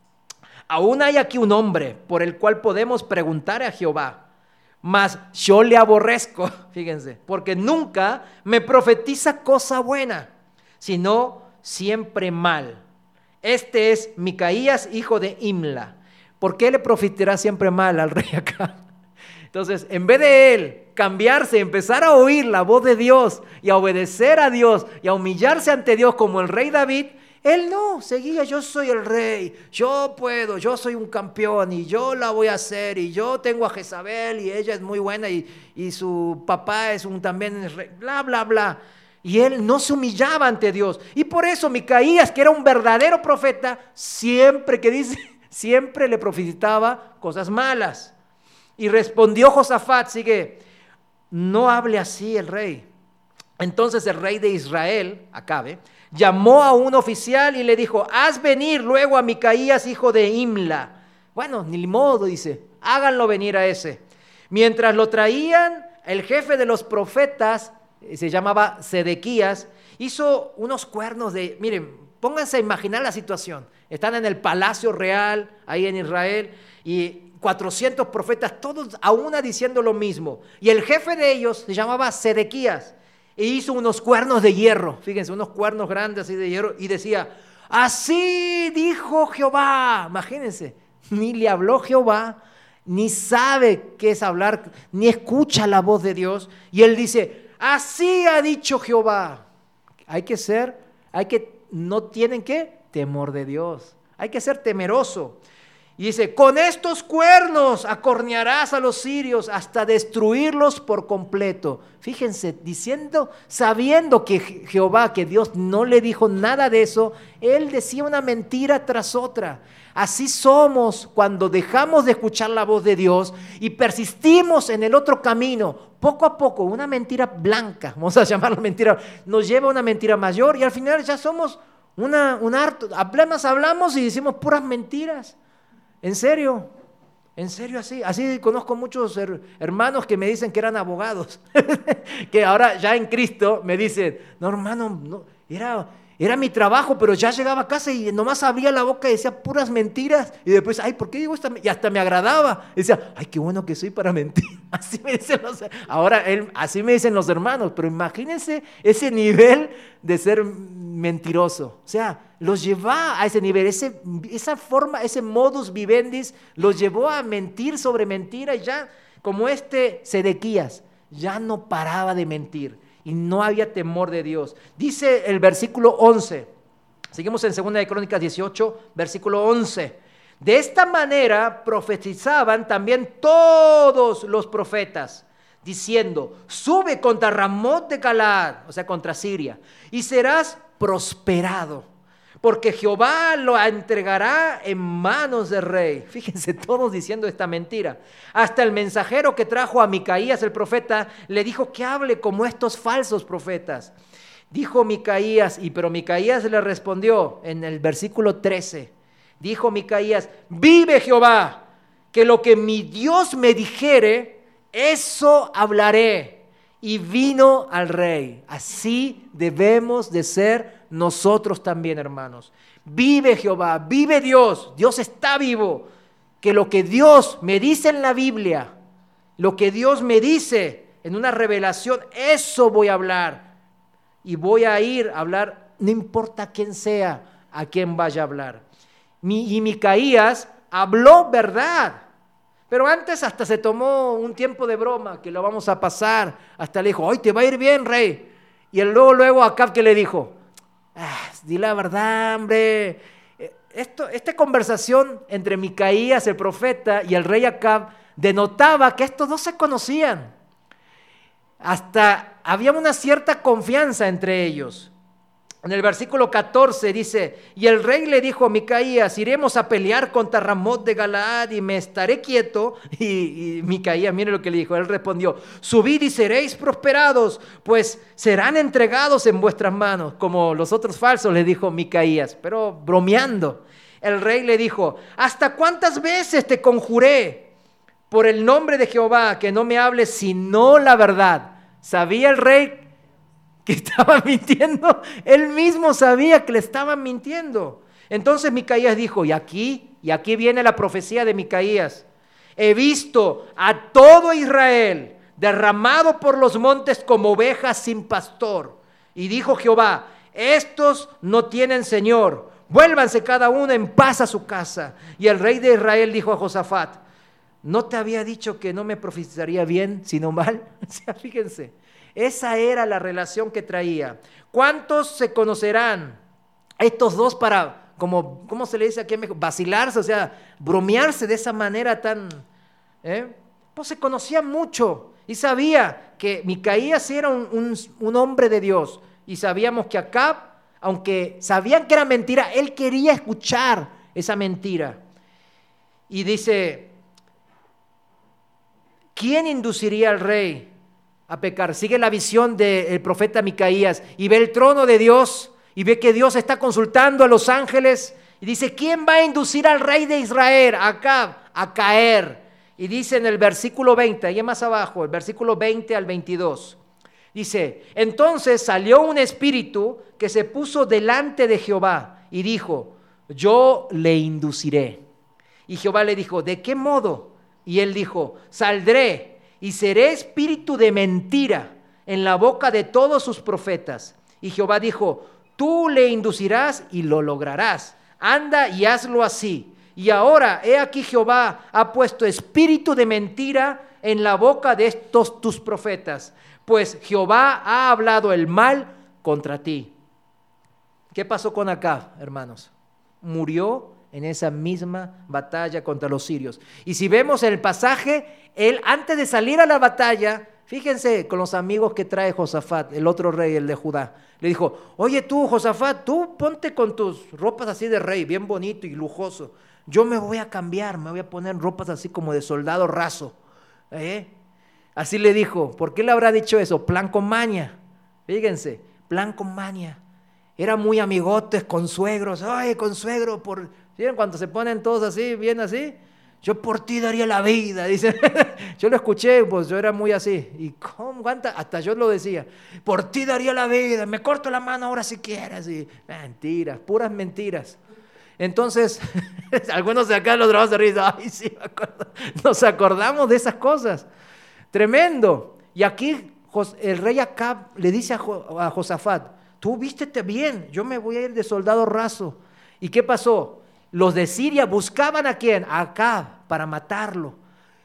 aún hay aquí un hombre por el cual podemos preguntar a Jehová, mas yo le aborrezco, fíjense, porque nunca me profetiza cosa buena, sino siempre mal. Este es Micaías, hijo de Imla. ¿Por qué le profetará siempre mal al rey Acab? Entonces, en vez de él cambiarse, empezar a oír la voz de Dios y a obedecer a Dios y a humillarse ante Dios como el rey David, él no, seguía, yo soy el rey, yo puedo, yo soy un campeón y yo la voy a hacer y yo tengo a Jezabel y ella es muy buena y, y su papá es un también rey, bla, bla, bla. Y él no se humillaba ante Dios. Y por eso Micaías, que era un verdadero profeta, siempre que dice, siempre le profetizaba cosas malas. Y respondió Josafat, sigue, no hable así el rey. Entonces el rey de Israel, Acabe, llamó a un oficial y le dijo, haz venir luego a Micaías, hijo de Imla. Bueno, ni modo, dice, háganlo venir a ese. Mientras lo traían, el jefe de los profetas, se llamaba Sedequías, hizo unos cuernos de, miren, pónganse a imaginar la situación. Están en el palacio real, ahí en Israel, y cuatrocientos profetas, todos a una diciendo lo mismo. Y el jefe de ellos se llamaba Sedequías, e hizo unos cuernos de hierro, fíjense, unos cuernos grandes así de hierro, y decía, así dijo Jehová. Imagínense, ni le habló Jehová, ni sabe qué es hablar, ni escucha la voz de Dios. Y él dice, así ha dicho Jehová. Hay que ser, hay que, no tienen que, temor de Dios. Hay que ser temeroso. Y dice, con estos cuernos acornearás a los sirios hasta destruirlos por completo. Fíjense, diciendo, sabiendo que Jehová, que Dios no le dijo nada de eso, él decía una mentira tras otra. Así somos cuando dejamos de escuchar la voz de Dios y persistimos en el otro camino. Poco a poco, una mentira blanca, vamos a llamarla mentira, nos lleva a una mentira mayor y al final ya somos una, un harto. Apenas hablamos y decimos puras mentiras. ¿En serio? ¿En serio así? Así conozco muchos her- hermanos que me dicen que eran abogados, que ahora ya en Cristo me dicen, no hermano, no, era, era mi trabajo, pero ya llegaba a casa y nomás abría la boca y decía puras mentiras, y después, ay, ¿por qué digo esta? Y hasta me agradaba, y decía, ay, qué bueno que soy para mentir, así me dicen los, ahora él, así me dicen los hermanos, pero imagínense ese nivel de ser mentiroso, o sea, los lleva a ese nivel, ese, esa forma, ese modus vivendis los llevó a mentir sobre mentira y ya como este Sedequías, ya no paraba de mentir y no había temor de Dios. Dice el versículo once, seguimos en segunda de Crónicas dieciocho, versículo once, de esta manera profetizaban también todos los profetas, diciendo, sube contra Ramot de Galaad, o sea, contra Siria, y serás prosperado, porque Jehová lo entregará en manos del rey. Fíjense, todos diciendo esta mentira. Hasta el mensajero que trajo a Micaías el profeta le dijo que hable como estos falsos profetas. Dijo Micaías, y pero Micaías le respondió en el versículo trece. Dijo Micaías, vive Jehová, que lo que mi Dios me dijere, eso hablaré. Y vino al rey. Así debemos de ser nosotros también, hermanos. Vive Jehová, vive Dios. Dios está vivo. Que lo que Dios me dice en la Biblia, lo que Dios me dice en una revelación, eso voy a hablar. Y voy a ir a hablar, no importa quién sea, a quién vaya a hablar. Y Micaías habló verdad. Pero antes hasta se tomó un tiempo de broma, que lo vamos a pasar. Hasta le dijo, hoy te va a ir bien, rey. Y él luego, luego Acab, ¿qué le dijo? Ah, di la verdad, hombre. Esto, esta conversación entre Micaías, el profeta, y el rey Acab, denotaba que estos dos se conocían. Hasta había una cierta confianza entre ellos. En el versículo catorce dice, y el rey le dijo a Micaías, iremos a pelear contra Ramot de Galaad y me estaré quieto. Y, y Micaías, mire lo que le dijo, él respondió, subid y seréis prosperados, pues serán entregados en vuestras manos, como los otros falsos, le dijo Micaías, pero bromeando. El rey le dijo, ¿hasta cuántas veces te conjuré por el nombre de Jehová que no me hables sino la verdad? ¿Sabía el rey que estaba mintiendo? Él mismo sabía que le estaban mintiendo. Entonces Micaías dijo, y aquí, y aquí viene la profecía de Micaías, he visto a todo Israel derramado por los montes como ovejas sin pastor. Y dijo Jehová, estos no tienen señor, vuélvanse cada uno en paz a su casa. Y el rey de Israel dijo a Josafat, ¿no te había dicho que no me profetizaría bien, sino mal? O sea, fíjense. Esa era la relación que traía. ¿Cuántos se conocerán estos dos para, como, ¿cómo se le dice aquí en México? Vacilarse, o sea, bromearse de esa manera tan... ¿eh? Pues se conocían mucho y sabía que Micaías era un, un, un hombre de Dios. Y sabíamos que Acab, aunque sabían que era mentira, él quería escuchar esa mentira. Y dice, ¿quién induciría al rey a pecar? Sigue la visión del profeta Micaías y ve el trono de Dios y ve que Dios está consultando a los ángeles y dice, ¿quién va a inducir al rey de Israel, Acab, a caer? Y dice en el versículo veinte, ahí más abajo, el versículo veinte al veintidós, Dice, entonces salió un espíritu que se puso delante de Jehová y dijo, yo le induciré. Y Jehová le dijo, ¿de qué modo? Y él dijo, saldré y seré espíritu de mentira en la boca de todos sus profetas. Y Jehová dijo, tú le inducirás y lo lograrás. Anda y hazlo así. Y ahora, he aquí Jehová ha puesto espíritu de mentira en la boca de estos tus profetas, pues Jehová ha hablado el mal contra ti. ¿Qué pasó con Acab, hermanos? Murió en esa misma batalla contra los sirios. Y si vemos el pasaje, él antes de salir a la batalla, fíjense con los amigos que trae Josafat, el otro rey, el de Judá. Le dijo, oye tú, Josafat, tú ponte con tus ropas así de rey, bien bonito y lujoso. Yo me voy a cambiar, me voy a poner ropas así como de soldado raso. ¿Eh? Así le dijo. ¿Por qué le habrá dicho eso? Plan con maña. Fíjense, plan con maña. Eran muy amigotes con suegros. Ay, con suegro, por... ¿sí? Cuando se ponen todos así, bien así. Yo por ti daría la vida, dice. Yo lo escuché, pues yo era muy así. ¿Y cómo aguanta? Hasta yo lo decía. Por ti daría la vida, me corto la mano ahora si quieres. Y mentiras, puras mentiras. Entonces, algunos de acá los dramas de risa. Ay, sí, me acuerdo. Nos acordamos de esas cosas. Tremendo. Y aquí el rey Acab le dice a Josafat, tú vístete bien, yo me voy a ir de soldado raso. ¿Y qué pasó? Los de Siria buscaban a quién, a Acab, para matarlo.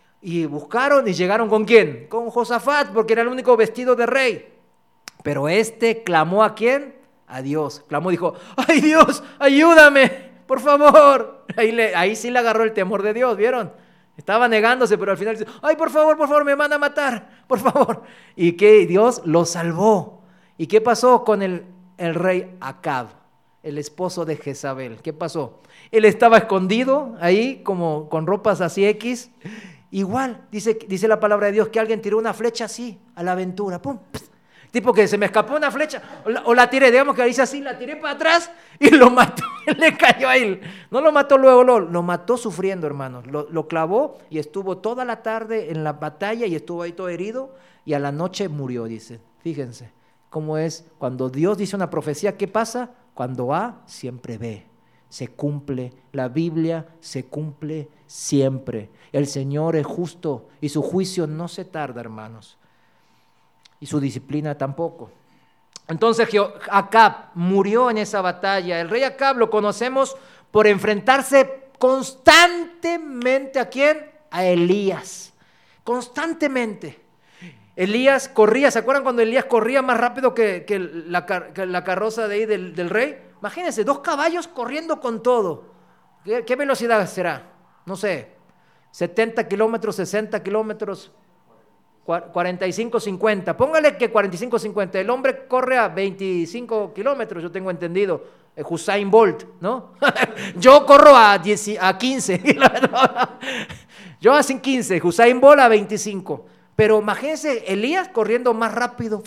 Y buscaron y llegaron ¿con quién? Con Josafat, porque era el único vestido de rey. Pero este clamó ¿a quién? A Dios. Clamó, dijo, ¡ay Dios, ayúdame! Por favor. Ahí, le, ahí sí le agarró el temor de Dios, ¿vieron? Estaba negándose, pero al final dice, ay, por favor, por favor, me van a matar, por favor. Y que Dios lo salvó. ¿Y qué pasó con el, el rey Acab, el esposo de Jezabel? ¿Qué pasó? Él estaba escondido ahí, como con ropas así X. Igual, dice, dice la palabra de Dios, que alguien tiró una flecha así, a la aventura, pum, pss. Tipo que se me escapó una flecha, o la, o la tiré, digamos que dice así, la tiré para atrás y lo mató, le cayó a él. No lo mató luego, lo, lo mató sufriendo, hermanos. Lo, lo clavó y estuvo toda la tarde en la batalla y estuvo ahí todo herido y a la noche murió, dice. Fíjense cómo es cuando Dios dice una profecía, ¿qué pasa? Cuando A, siempre B. Se cumple, la Biblia se cumple siempre. El Señor es justo y su juicio no se tarda, hermanos. Y su disciplina tampoco. Entonces Acab murió en esa batalla. El rey Acab lo conocemos por enfrentarse constantemente ¿a quién? A Elías. Constantemente. Elías corría, ¿se acuerdan cuando Elías corría más rápido que, que, la, que la carroza de ahí del, del rey? Imagínense, dos caballos corriendo con todo. ¿Qué, qué velocidad será? No sé, setenta kilómetros, sesenta kilómetros. cuarenta y cinco, cincuenta, póngale que cuarenta y cinco, cincuenta, el hombre corre a veinticinco kilómetros, yo tengo entendido, Usain Bolt, ¿no? Yo corro a, diez, a quince, yo hacen quince, Usain Bolt a veinticinco, pero imagínense Elías corriendo más rápido,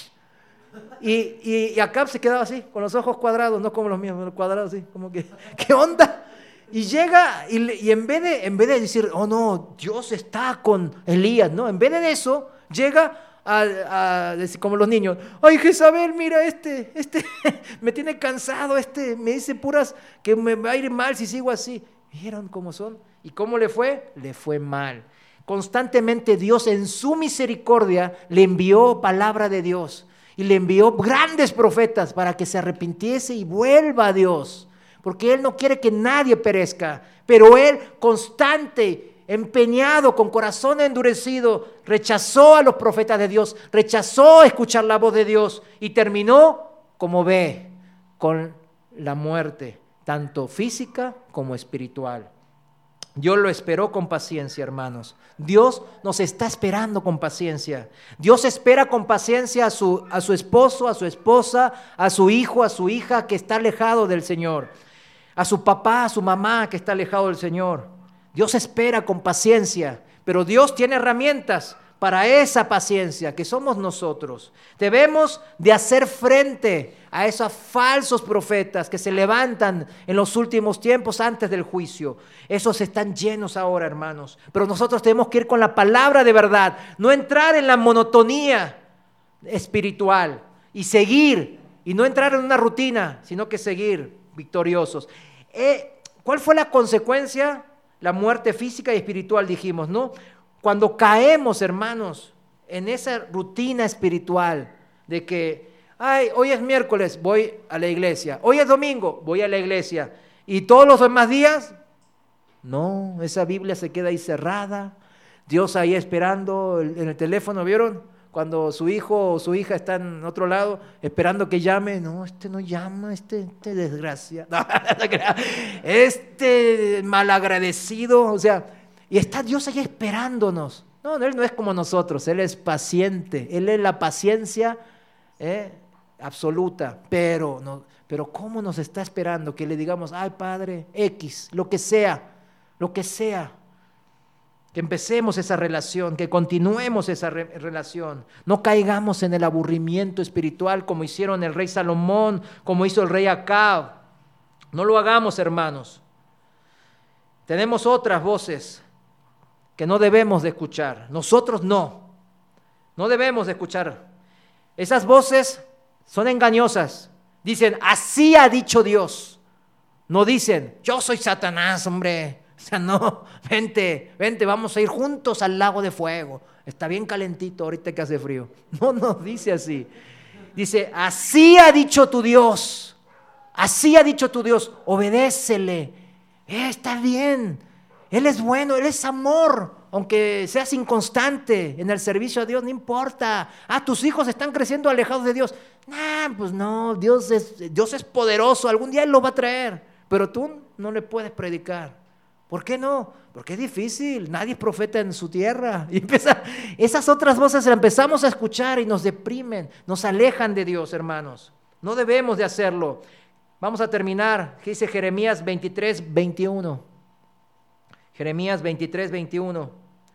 y, y, y Acab se quedaba así, con los ojos cuadrados, no como los míos, cuadrados así, como que, ¿qué onda? Y llega, y, y en, vez de, en vez de decir, oh no, Dios está con Elías, ¿no? En vez de eso, llega a, a decir, como los niños, ay Jezabel, mira este, este, me tiene cansado, este, me dice puras que me va a ir mal si sigo así. ¿Vieron cómo son? ¿Y cómo le fue? Le fue mal. Constantemente Dios en su misericordia le envió palabra de Dios y le envió grandes profetas para que se arrepintiese y vuelva a Dios. Porque Él no quiere que nadie perezca, pero Él constante, empeñado, con corazón endurecido, rechazó a los profetas de Dios, rechazó escuchar la voz de Dios y terminó, como ve, con la muerte, tanto física como espiritual. Dios lo esperó con paciencia, hermanos. Dios nos está esperando con paciencia. Dios espera con paciencia a su, a su esposo, a su esposa, a su hijo, a su hija que está alejado del Señor. A su papá, a su mamá que está alejado del Señor. Dios espera con paciencia, pero Dios tiene herramientas para esa paciencia que somos nosotros. Debemos de hacer frente a esos falsos profetas que se levantan en los últimos tiempos antes del juicio. Esos están llenos ahora, hermanos. Pero nosotros tenemos que ir con la palabra de verdad, no entrar en la monotonía espiritual y seguir, y no entrar en una rutina, sino que seguir victoriosos. Eh, ¿Cuál fue la consecuencia? La muerte física y espiritual, dijimos, ¿no? Cuando caemos, hermanos, en esa rutina espiritual de que, ay, hoy es miércoles, voy a la iglesia, hoy es domingo, voy a la iglesia, y todos los demás días, no, esa Biblia se queda ahí cerrada, Dios ahí esperando en el teléfono, ¿vieron? Cuando su hijo o su hija está en otro lado esperando que llame, no, este no llama, este, este desgracia, no, este malagradecido, o sea, y está Dios ahí esperándonos. No, Él no es como nosotros, Él es paciente, Él es la paciencia eh, absoluta, pero, no, pero ¿cómo nos está esperando? Que le digamos, ay Padre, X, lo que sea, lo que sea. Que empecemos esa relación, que continuemos esa re- relación. No caigamos en el aburrimiento espiritual como hicieron el rey Salomón, como hizo el rey Acab. No lo hagamos, hermanos. Tenemos otras voces que no debemos de escuchar. Nosotros no. No debemos de escuchar. Esas voces son engañosas. Dicen, así ha dicho Dios. No dicen, yo soy Satanás, hombre. O sea, no, vente, vente, vamos a ir juntos al lago de fuego. Está bien calentito ahorita que hace frío. No nos dice así. Dice, así ha dicho tu Dios. Así ha dicho tu Dios. Obedécele. Eh, está bien. Él es bueno, Él es amor. Aunque seas inconstante en el servicio a Dios, no importa. Ah, tus hijos están creciendo alejados de Dios. Nah, pues no, Dios es, Dios es poderoso. Algún día Él lo va a traer. Pero tú no le puedes predicar. ¿Por qué no? Porque es difícil, nadie es profeta en su tierra. Y empieza, esas otras voces las empezamos a escuchar y nos deprimen, nos alejan de Dios, hermanos. No debemos de hacerlo. Vamos a terminar, ¿qué dice Jeremías veintitrés, veintiuno? Jeremías veintitrés, veintiuno.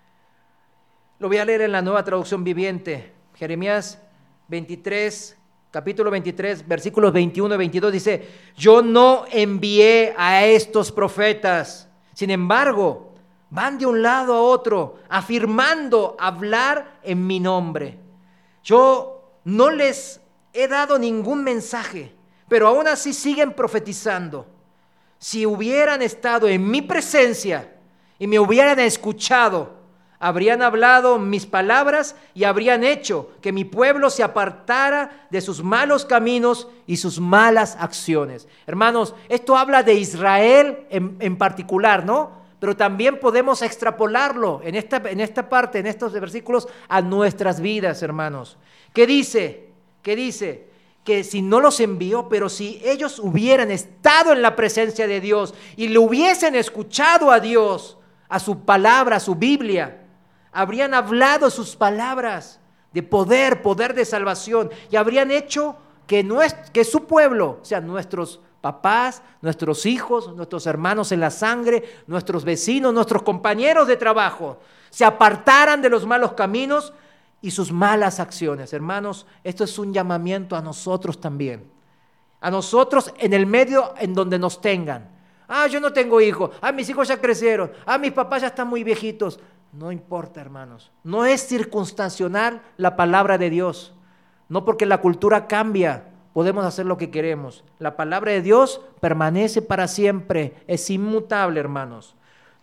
Lo voy a leer en la Nueva Traducción Viviente. Jeremías veintitrés, capítulo veintitrés, versículos veintiuno y veintidós dice, yo no envié a estos profetas. Sin embargo, van de un lado a otro, afirmando hablar en mi nombre. Yo no les he dado ningún mensaje, pero aún así siguen profetizando. Si hubieran estado en mi presencia y me hubieran escuchado, habrían hablado mis palabras y habrían hecho que mi pueblo se apartara de sus malos caminos y sus malas acciones. Hermanos, esto habla de Israel en, en particular, ¿no? Pero también podemos extrapolarlo en esta, en esta parte, en estos versículos, a nuestras vidas, hermanos. ¿Qué dice? ¿Qué dice? Que si no los envió, pero si ellos hubieran estado en la presencia de Dios y le hubiesen escuchado a Dios, a su palabra, a su Biblia, habrían hablado sus palabras de poder, poder de salvación, y habrían hecho que, nuestro, que su pueblo, o sea, nuestros papás, nuestros hijos, nuestros hermanos en la sangre, nuestros vecinos, nuestros compañeros de trabajo, se apartaran de los malos caminos y sus malas acciones. Hermanos, esto es un llamamiento a nosotros también, a nosotros en el medio en donde nos tengan. Ah, yo no tengo hijos, ah, mis hijos ya crecieron, ah, mis papás ya están muy viejitos. No importa, hermanos, no es circunstancial la palabra de Dios. No porque la cultura cambia, podemos hacer lo que queremos. La palabra de Dios permanece para siempre, es inmutable, hermanos.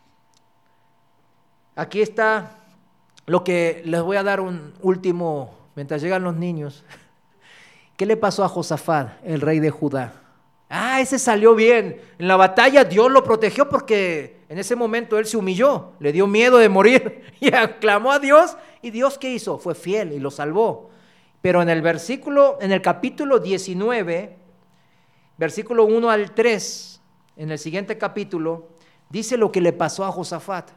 Aquí está lo que les voy a dar un último, mientras llegan los niños. ¿Qué le pasó a Josafat, el rey de Judá? Ah, ese salió bien. En la batalla Dios lo protegió porque en ese momento él se humilló, le dio miedo de morir y aclamó a Dios. ¿Y Dios qué hizo? Fue fiel y lo salvó. Pero en el versículo, en el capítulo diecinueve, versículo uno al tres, en el siguiente capítulo, dice lo que le pasó a Josafat.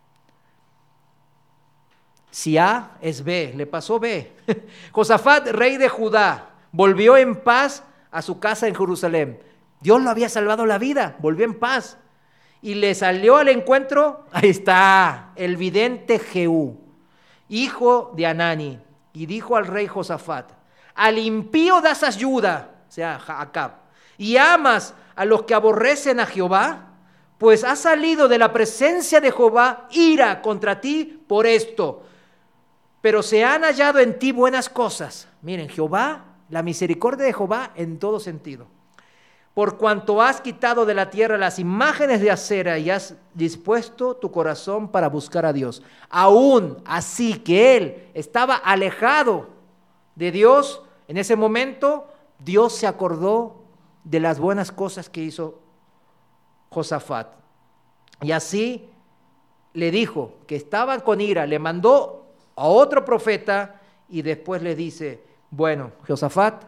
Si A es B, le pasó B. Josafat, rey de Judá, volvió en paz a su casa en Jerusalén. Dios lo había salvado la vida, volvió en paz. Y le salió al encuentro, ahí está, el vidente Jehú, hijo de Anani, y dijo al rey Josafat, al impío das ayuda, o sea, Acab, y amas a los que aborrecen a Jehová, pues ha salido de la presencia de Jehová ira contra ti por esto. pero se han hallado en ti buenas cosas. Miren, Jehová, la misericordia de Jehová en todo sentido. Por cuanto has quitado de la tierra las imágenes de acera y has dispuesto tu corazón para buscar a Dios. Aún así que él estaba alejado de Dios, en ese momento Dios se acordó de las buenas cosas que hizo Josafat. Y así le dijo que estaban con ira, le mandó a otro profeta y después le dice, bueno, Josafat,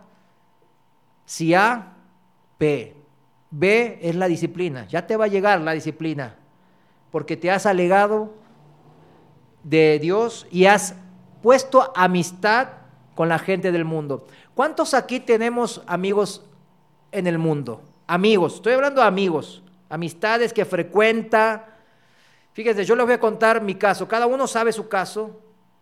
si A, B. B es la disciplina, ya te va a llegar la disciplina, porque te has alejado de Dios y has puesto amistad con la gente del mundo. ¿Cuántos aquí tenemos amigos en el mundo? Amigos, estoy hablando de amigos, amistades que frecuenta. Fíjense, yo les voy a contar mi caso, cada uno sabe su caso.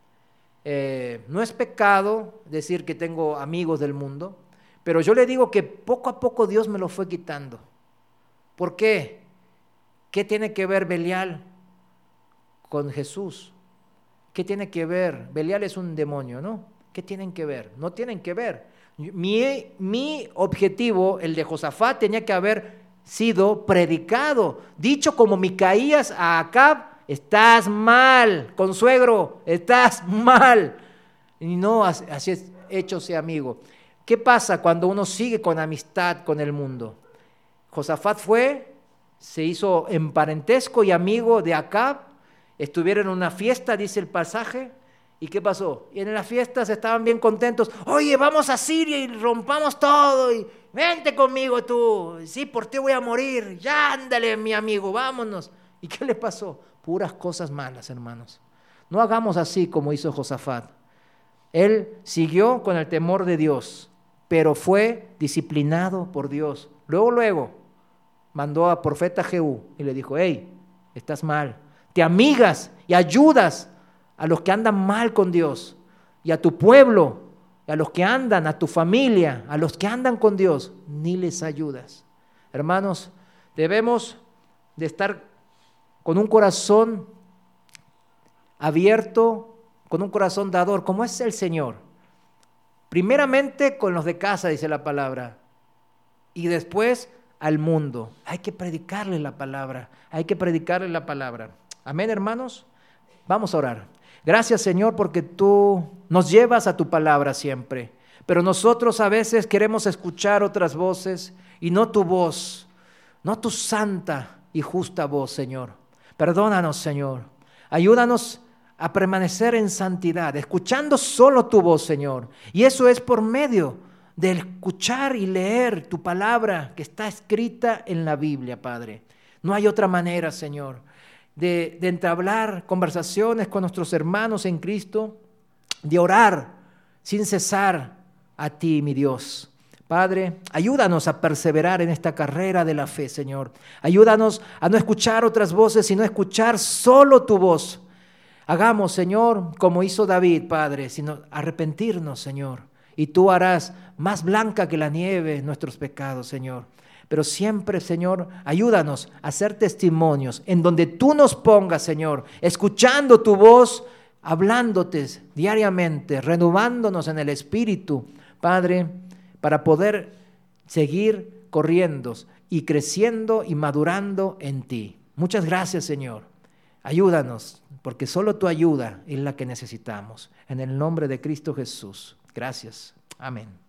Eh, no es pecado decir que tengo amigos del mundo, pero yo le digo que poco a poco Dios me lo fue quitando. ¿Por qué? ¿Qué tiene que ver Belial con Jesús? ¿Qué tiene que ver? Belial es un demonio, ¿no? ¿Qué tienen que ver? No tienen que ver. Mi, mi objetivo, el de Josafat, tenía que haber sido predicado, dicho como Micaías a Acab, estás mal, consuegro, estás mal. Y no así es hecho ese amigo. ¿Qué pasa cuando uno sigue con amistad con el mundo? Josafat fue, se hizo en parentesco y amigo de Acab, estuvieron en una fiesta, dice el pasaje, ¿y qué pasó? Y en las fiestas estaban bien contentos, oye, vamos a Siria y rompamos todo, y vente conmigo tú, sí, por ti voy a morir, ya ándale mi amigo, vámonos. ¿Y qué le pasó? Puras cosas malas, hermanos. No hagamos así como hizo Josafat. Él siguió con el temor de Dios, pero fue disciplinado por Dios. Luego, luego, mandó a profeta Jehú y le dijo, hey, estás mal. Te amigas y ayudas a los que andan mal con Dios y a tu pueblo, a los que andan, a tu familia, a los que andan con Dios, ni les ayudas. Hermanos, debemos de estar con un corazón abierto, con un corazón dador, como es el Señor. Primeramente con los de casa, dice la palabra, y después al mundo. Hay que predicarle la palabra, hay que predicarle la palabra. Amén, hermanos. Vamos a orar. Gracias, Señor, porque tú nos llevas a tu palabra siempre, pero nosotros a veces queremos escuchar otras voces y no tu voz, no tu santa y justa voz, Señor. Perdónanos, Señor. Ayúdanos a permanecer en santidad, escuchando solo tu voz, Señor. Y eso es por medio de escuchar y leer tu palabra que está escrita en la Biblia, Padre. No hay otra manera, Señor, de, de entablar conversaciones con nuestros hermanos en Cristo, de orar sin cesar a ti, mi Dios. Padre, ayúdanos a perseverar en esta carrera de la fe, Señor. Ayúdanos a no escuchar otras voces, sino escuchar solo tu voz. Hagamos, Señor, como hizo David, Padre, sino arrepentirnos, Señor. Y tú harás más blanca que la nieve nuestros pecados, Señor. Pero siempre, Señor, ayúdanos a ser testimonios en donde tú nos pongas, Señor, escuchando tu voz, hablándote diariamente, renovándonos en el Espíritu, Padre, para poder seguir corriendo y creciendo y madurando en ti. Muchas gracias, Señor. Ayúdanos, porque solo tu ayuda es la que necesitamos. En el nombre de Cristo Jesús. Gracias. Amén.